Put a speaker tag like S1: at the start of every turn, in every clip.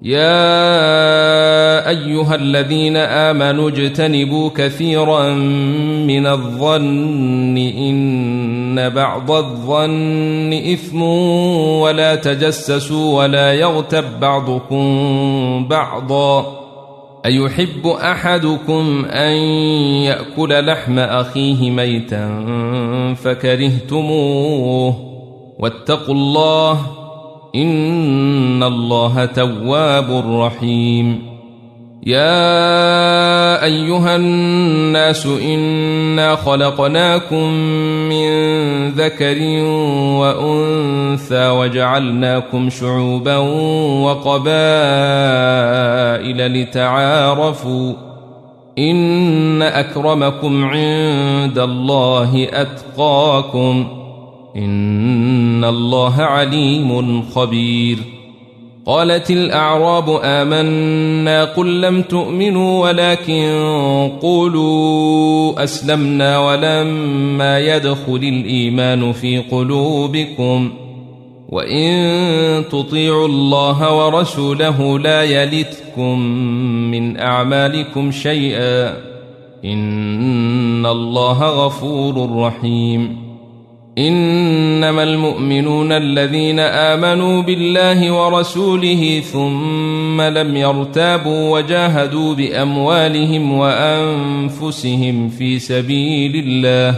S1: يا أيها الذين آمنوا اجتنبوا كثيرا من الظن إن بعض الظن إثم ولا تجسسوا ولا يغتب بعضكم بعضا أيحب أحدكم أن يأكل لحم أخيه ميتا فكرهتموه واتقوا الله إن الله تواب رحيم يا أيها الناس إنا خلقناكم من ذكر وأنثى وجعلناكم شعوبا وقبائل لتعارفوا إن أكرمكم عند الله أتقاكم إن الله عليم خبير قالت الأعراب آمنا قل لم تؤمنوا ولكن قولوا أسلمنا ولما يدخل الإيمان في قلوبكم وإن تطيعوا الله ورسوله لا يلتكم من أعمالكم شيئا إن الله غفور رحيم إنما المؤمنون الذين آمنوا بالله ورسوله ثم لم يرتابوا وجاهدوا بأموالهم وأنفسهم في سبيل الله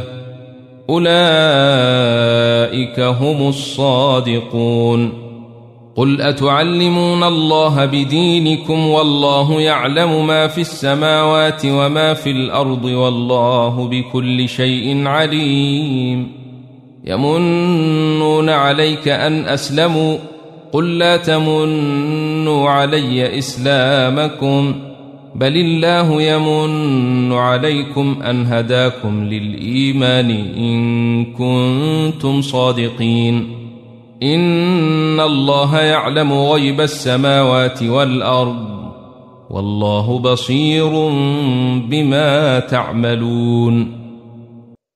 S1: أولئك هم الصادقون قل أتعلمون الله بدينكم والله يعلم ما في السماوات وما في الأرض والله بكل شيء عليم يمنون عليك أن أسلموا قل لا تمنوا علي إسلامكم بل الله يمن عليكم أن هداكم للإيمان إن كنتم صادقين إن الله يعلم غيب السماوات والأرض والله بصير بما تعملون